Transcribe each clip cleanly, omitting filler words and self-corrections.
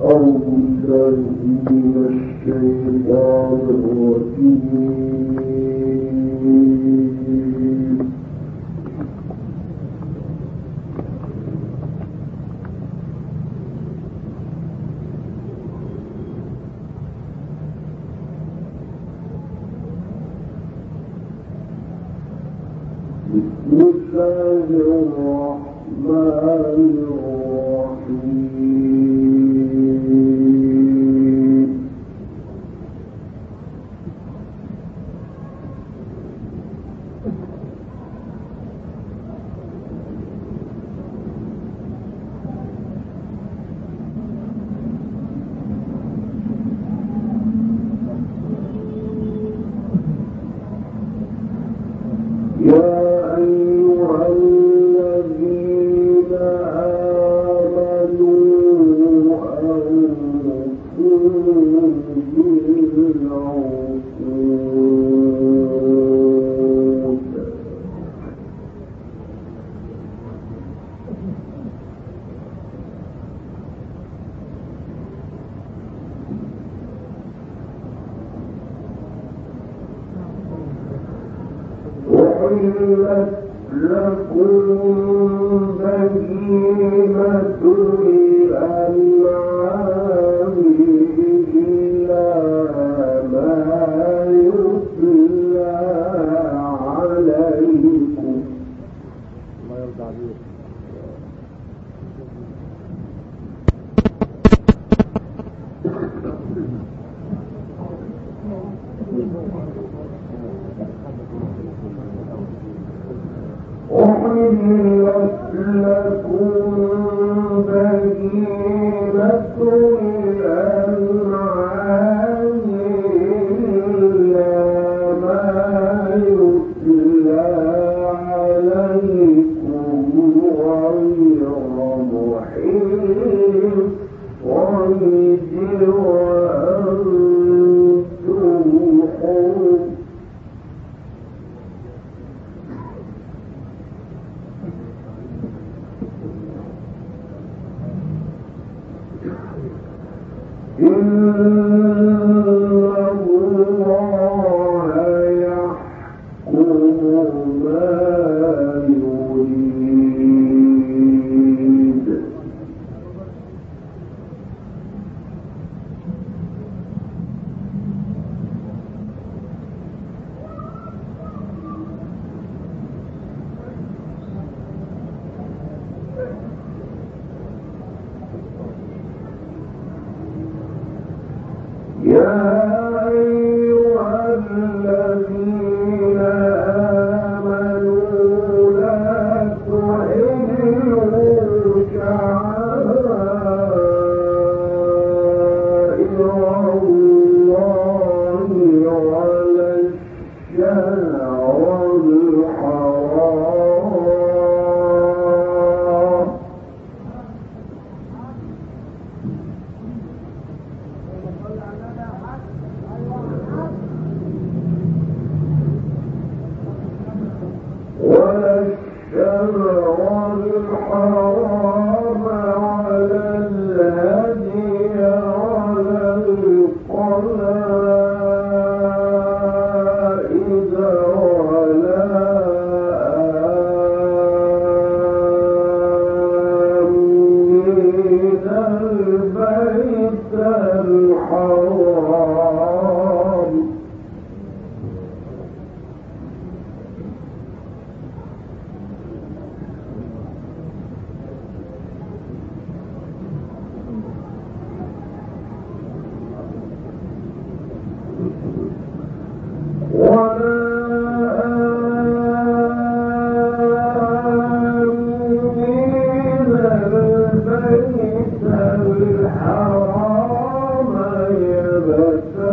الحرام يبتغون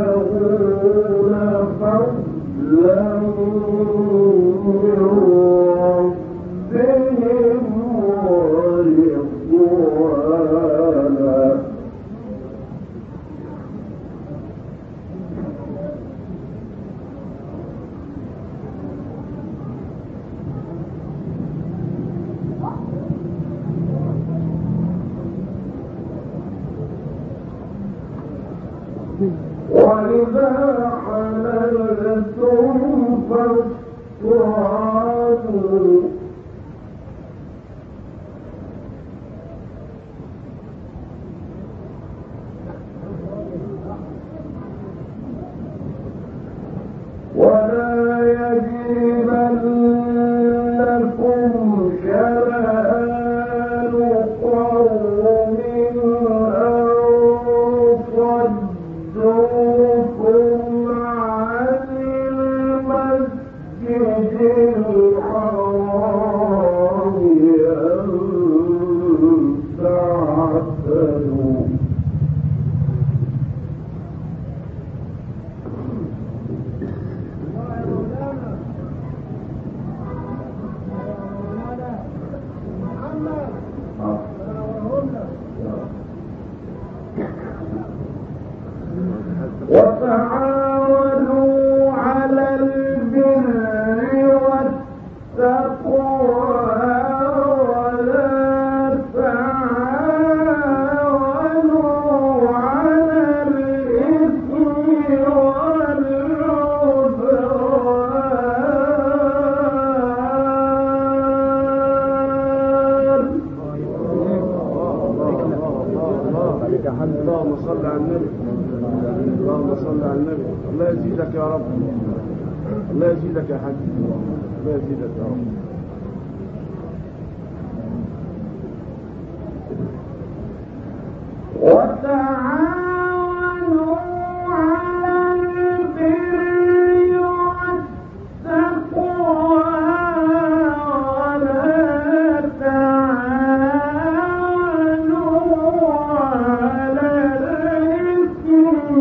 وإذا حللتم فاصطادوا ولا يجرمنكم شنآن قوم أن صدوكم عن المسجد الحرام أن تعتدوا وتعاونوا على البر والتقوى ولا تعاونوا على الإثم والعدوان. اللهم صل على النبي، اللهم صل على النبي. الله يزيدك يا رب، الله يزيدك يا حاج، الله يزيدك يا رب. وتعاونوا على البر والتقوى ولا تعاونوا على الإثم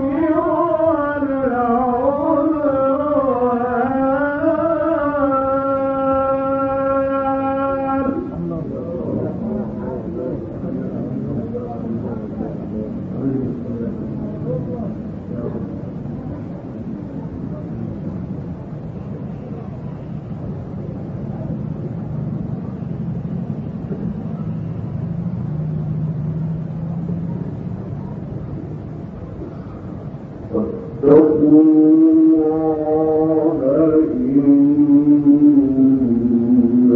واتقوا الله إن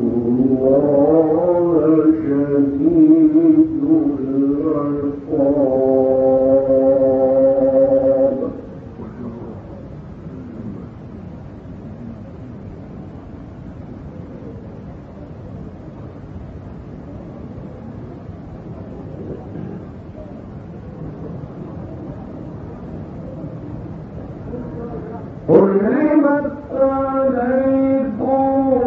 الله شديد العقاب. حرمت عليكم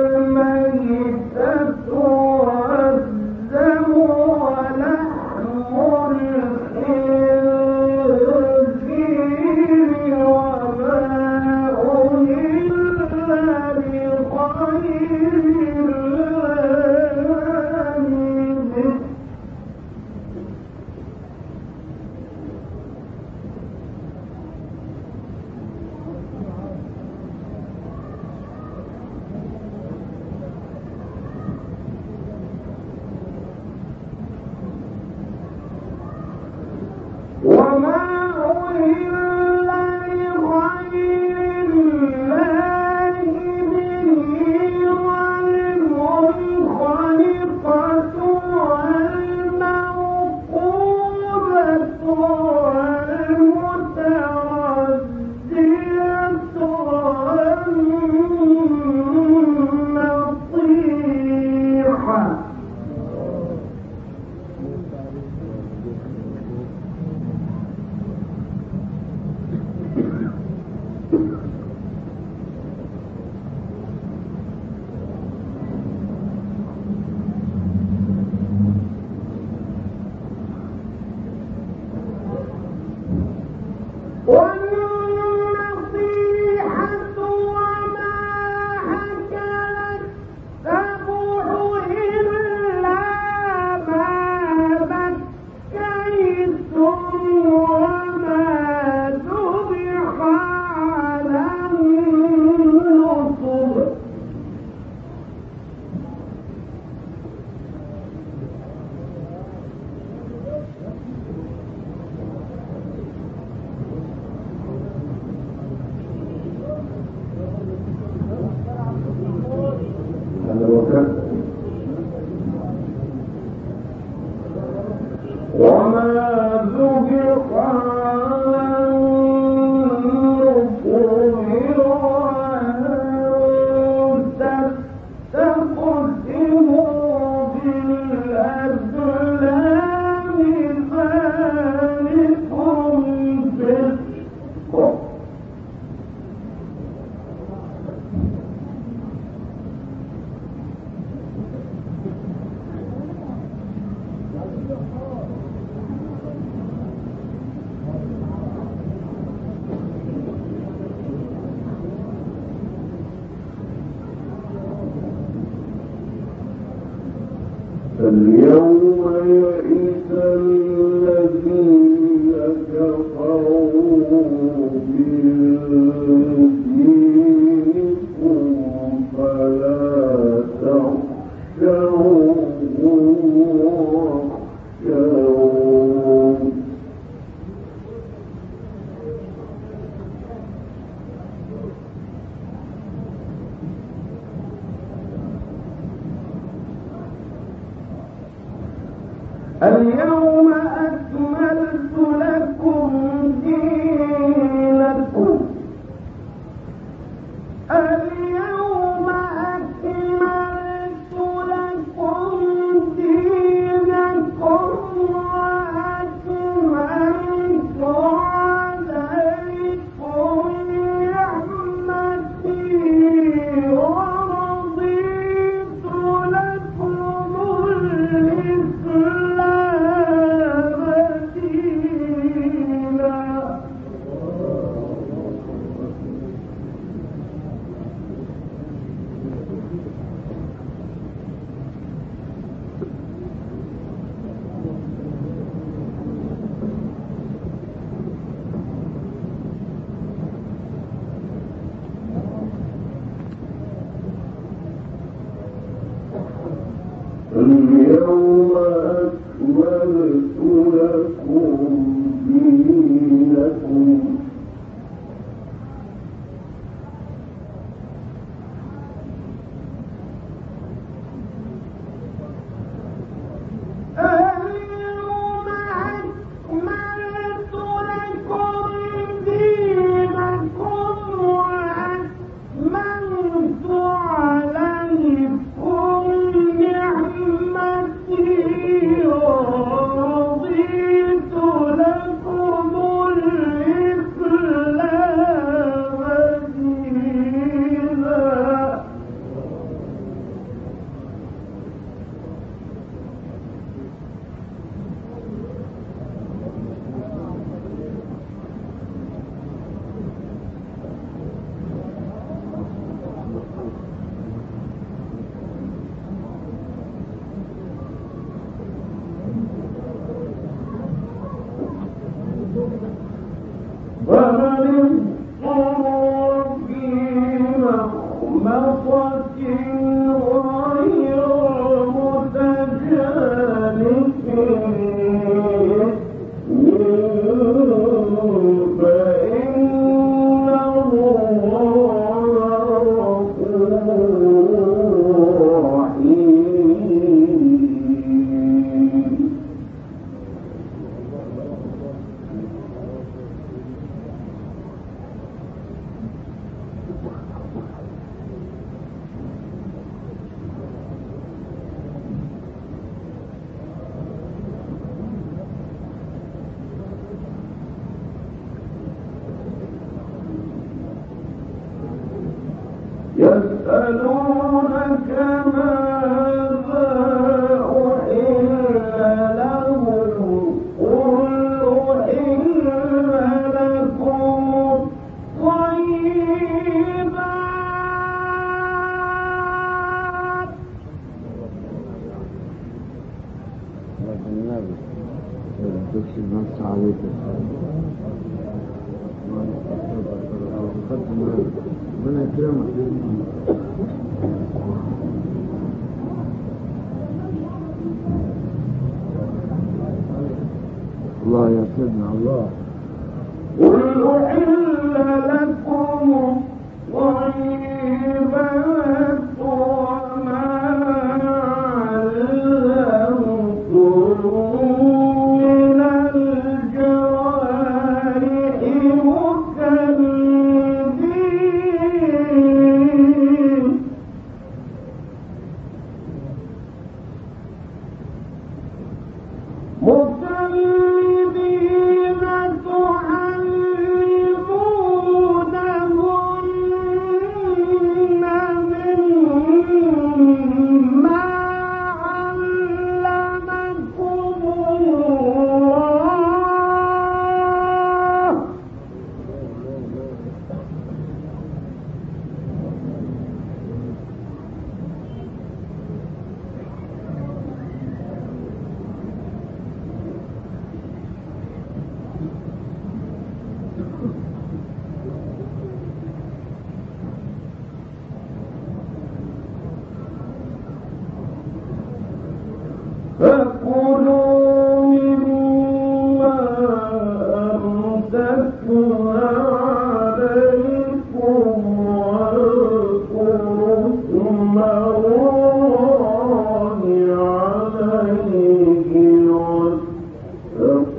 الميتة والدم ولحم الخنزير وما أهل لغير الله به. وما أهل لغير الله به والمنخنقة والموقوذة والمتردية والنطيحة. والنصيحة وما أكل السبع إلا ما ذكيتم وما ذبح على النصب. اليوم يئس الذين كفروا من دينكم فلا تخشوهم واخشون اليوم أكملت لكم دينكم اليوم أكملت لكم دينكم وأتممت عليكم نعمتي ورضيت لكم اليوم أكملت لكم دينكم يسألونك ماذا أحل لهم قل أحل لكم الطيبات النبي تكشف النص عليك ربنا يكرمك الله يا سيدنا الله قل أحل لكم الطيبات وما علمتم من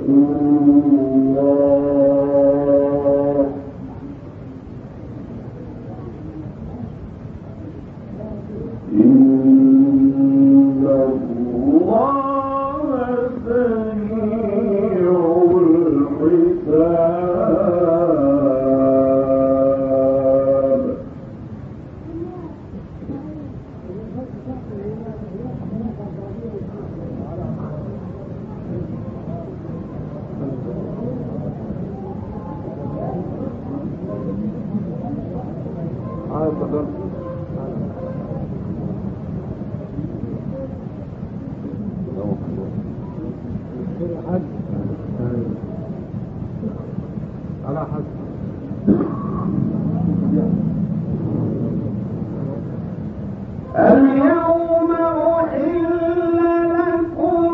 اليوم أحل لكم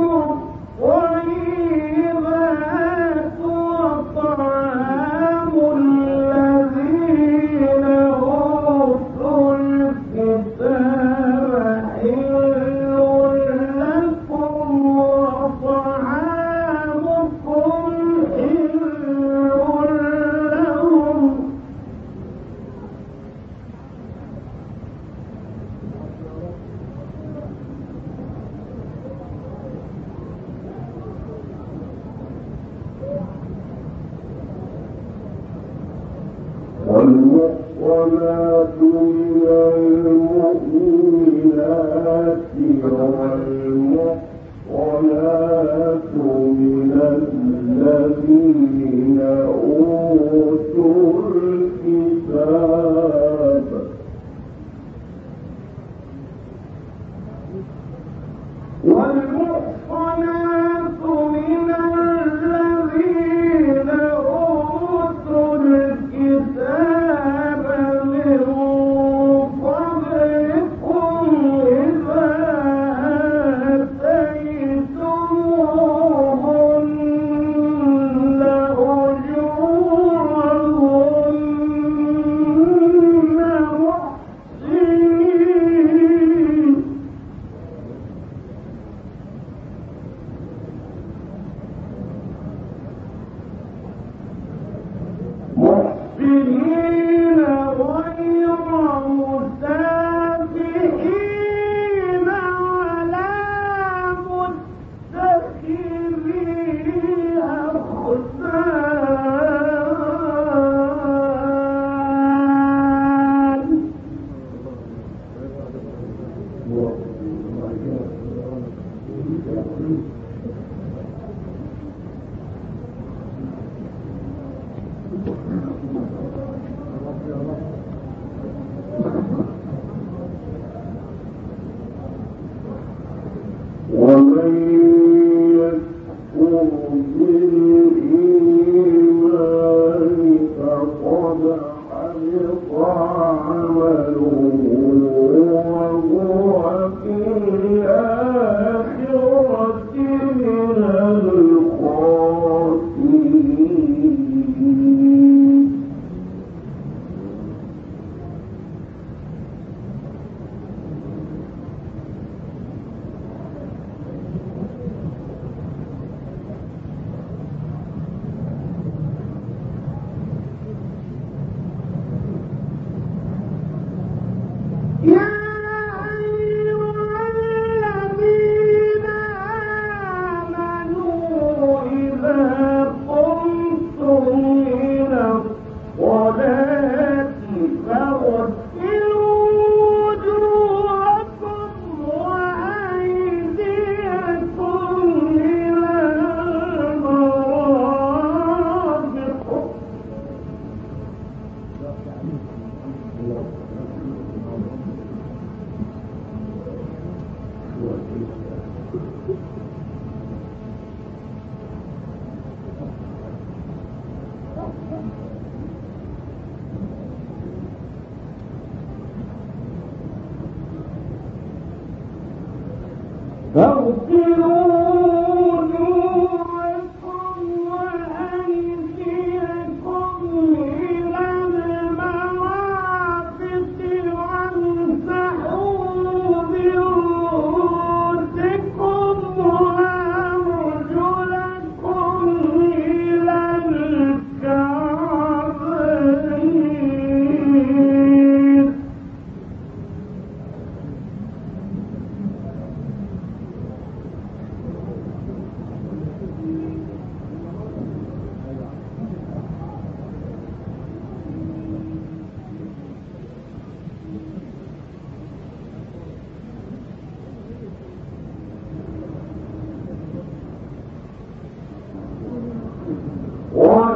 الطيبات وطعام الذين أوتوا الكتاب حل لكم وطعامكم حل لهم والمحصنات من المؤمنات والمحصنات من الذين أوتوا الكتاب والمحصنات من الذين أوتوا الكتاب من قبلكم إذا آتيتموهن أجورهن محسنين غير مسافحين ولا متخذي أخدان ومن يكفر بالإيمان فقد حبط عمله وهو في الآخرة من الخاسرين يا أيها الذين آمنوا إذا قمتم إلى الصلاة فاغسلوا وجوهكم وأيديكم إلى المرافق فاغسلوا وجوهكم وأيديكم إلى المرافق وامسحوا برؤوسكم وأرجلكم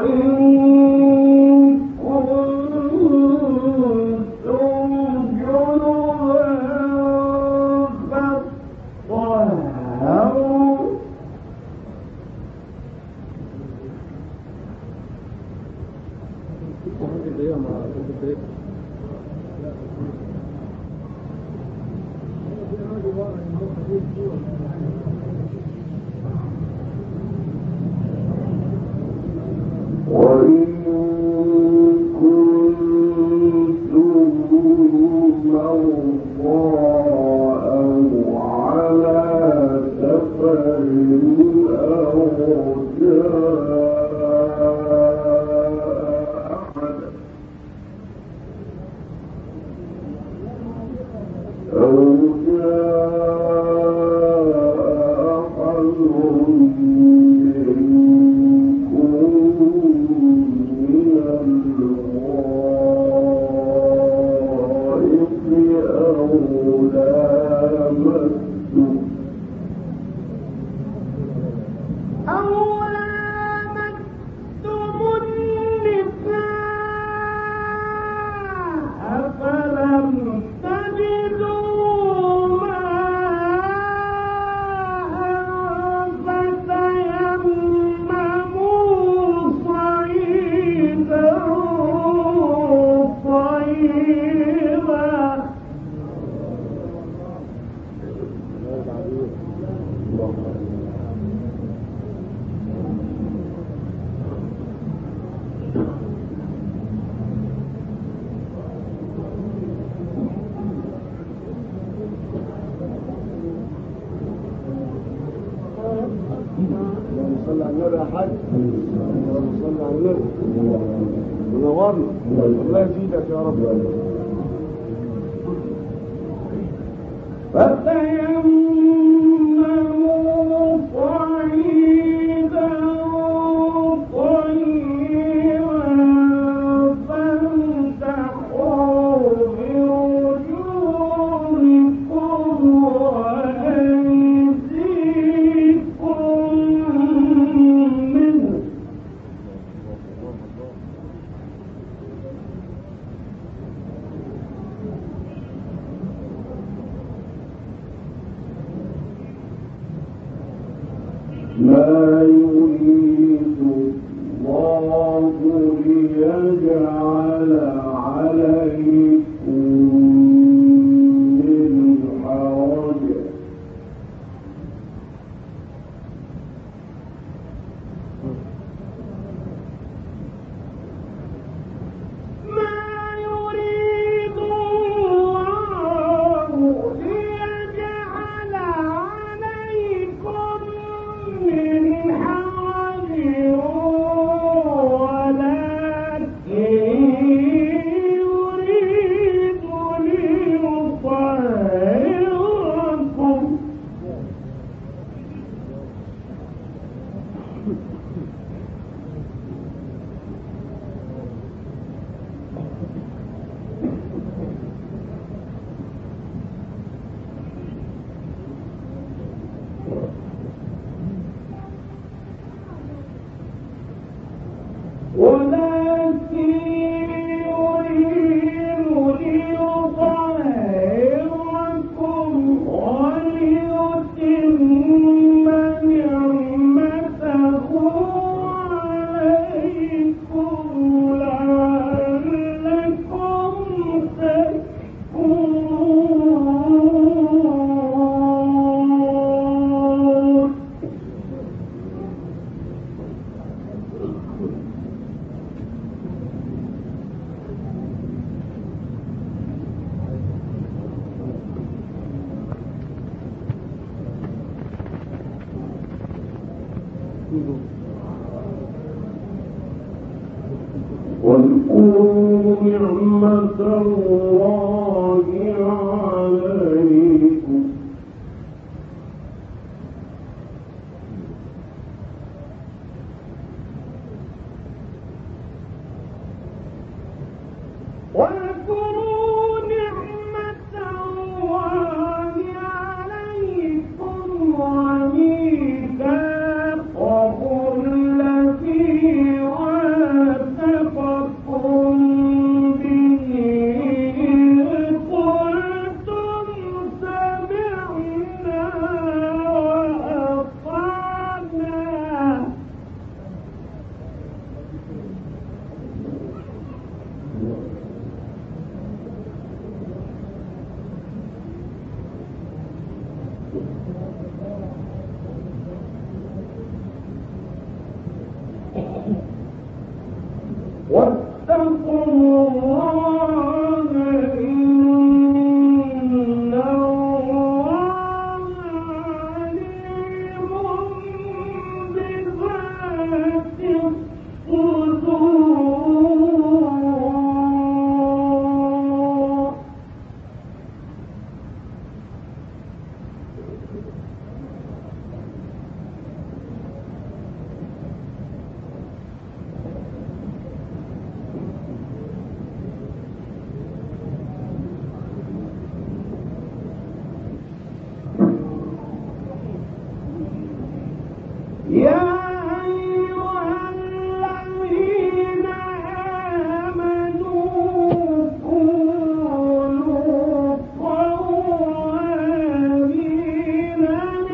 صل على النبي يا حاج. اللهم صل على النبي. منورنا. الله يزيدك يا رب. فتيمموا صعيدا طيبا فامسحوا بوجوهكم وأيديكم منه. ما يريد الله ليجعل عليكم من حرج ما يريد الله ليجعل عليكم من حرج ولكن يريد ليطهركم وليتم نعمته عليكم لعلكم تشكرون. واذكروا نعمة الله عليكم واذكروا نعمة الله عليكم وميثاقه الذي وعدتم واتقوا الله إن الله عليم بذات الصدور. يا أيها الذين آمنوا كونوا قوامين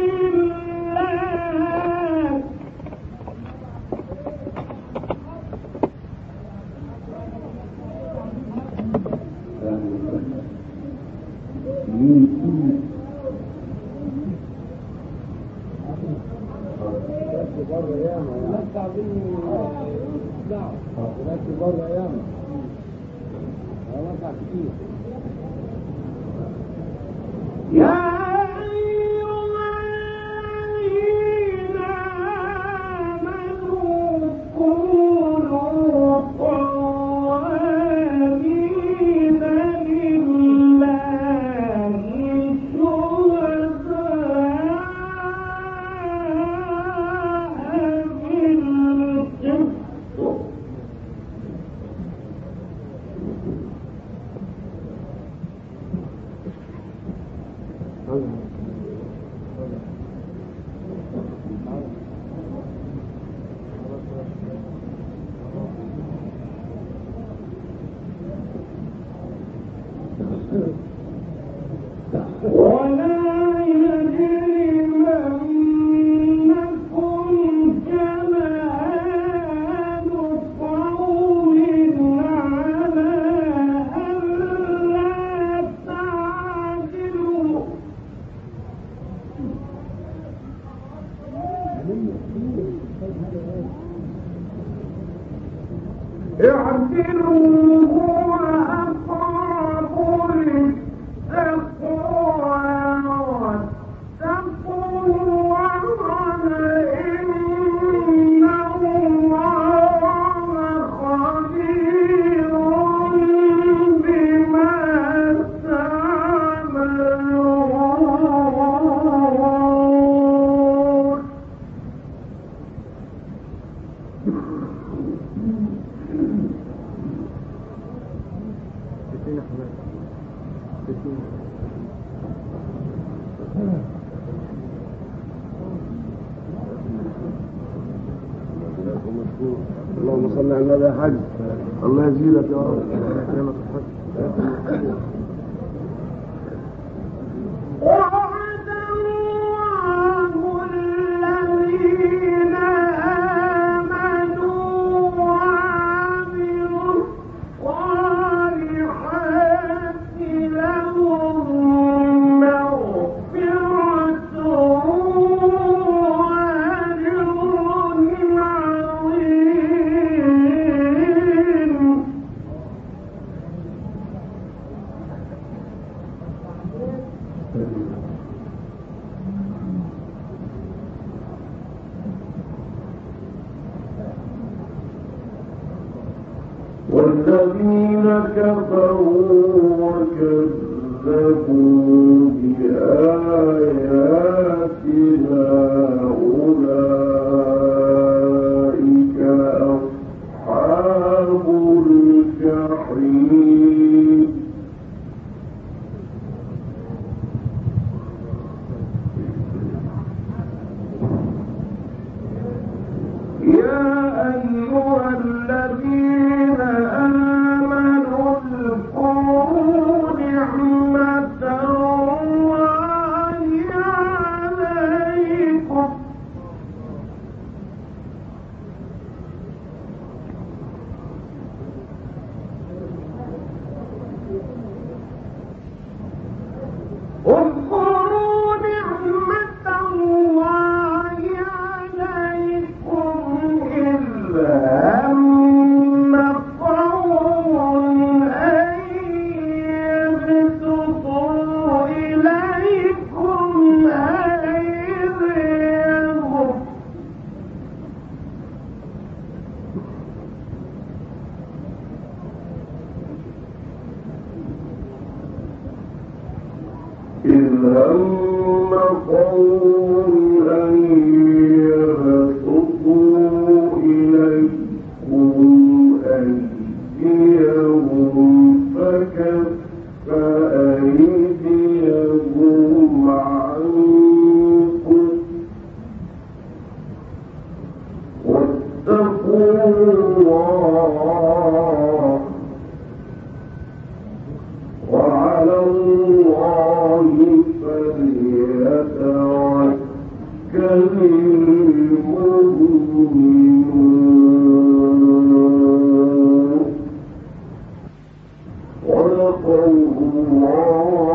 لله يا أيها الذين آمنوا كونوا قوامين لله شهداء بالقسط. ولا يجرمنكم شنآن قوم على ألا تعدلوا اعدلوا هو أقرب للتقوى واتقوا الله إن الله خبير بما تعملون. اللهم صل على النبي يا حاج. الله يزيدك يا رب. وعد الله الذين آمنوا وعملوا الصالحات لهم مغفرة وأجر عظيم. والذين كفروا وكذبوا بآياتنا أولئك أصحاب الجحيم. يا أيها الذين آمنوا اذكروا نعمة الله عليكم اذكروا نعمة الله عليكم إذ هم هم قوم أن يبسطوا إليكم أيديهم فكف أيديهم عنكم واتقوا الله وعلى الله فليتوكل المؤمنون. صدق الله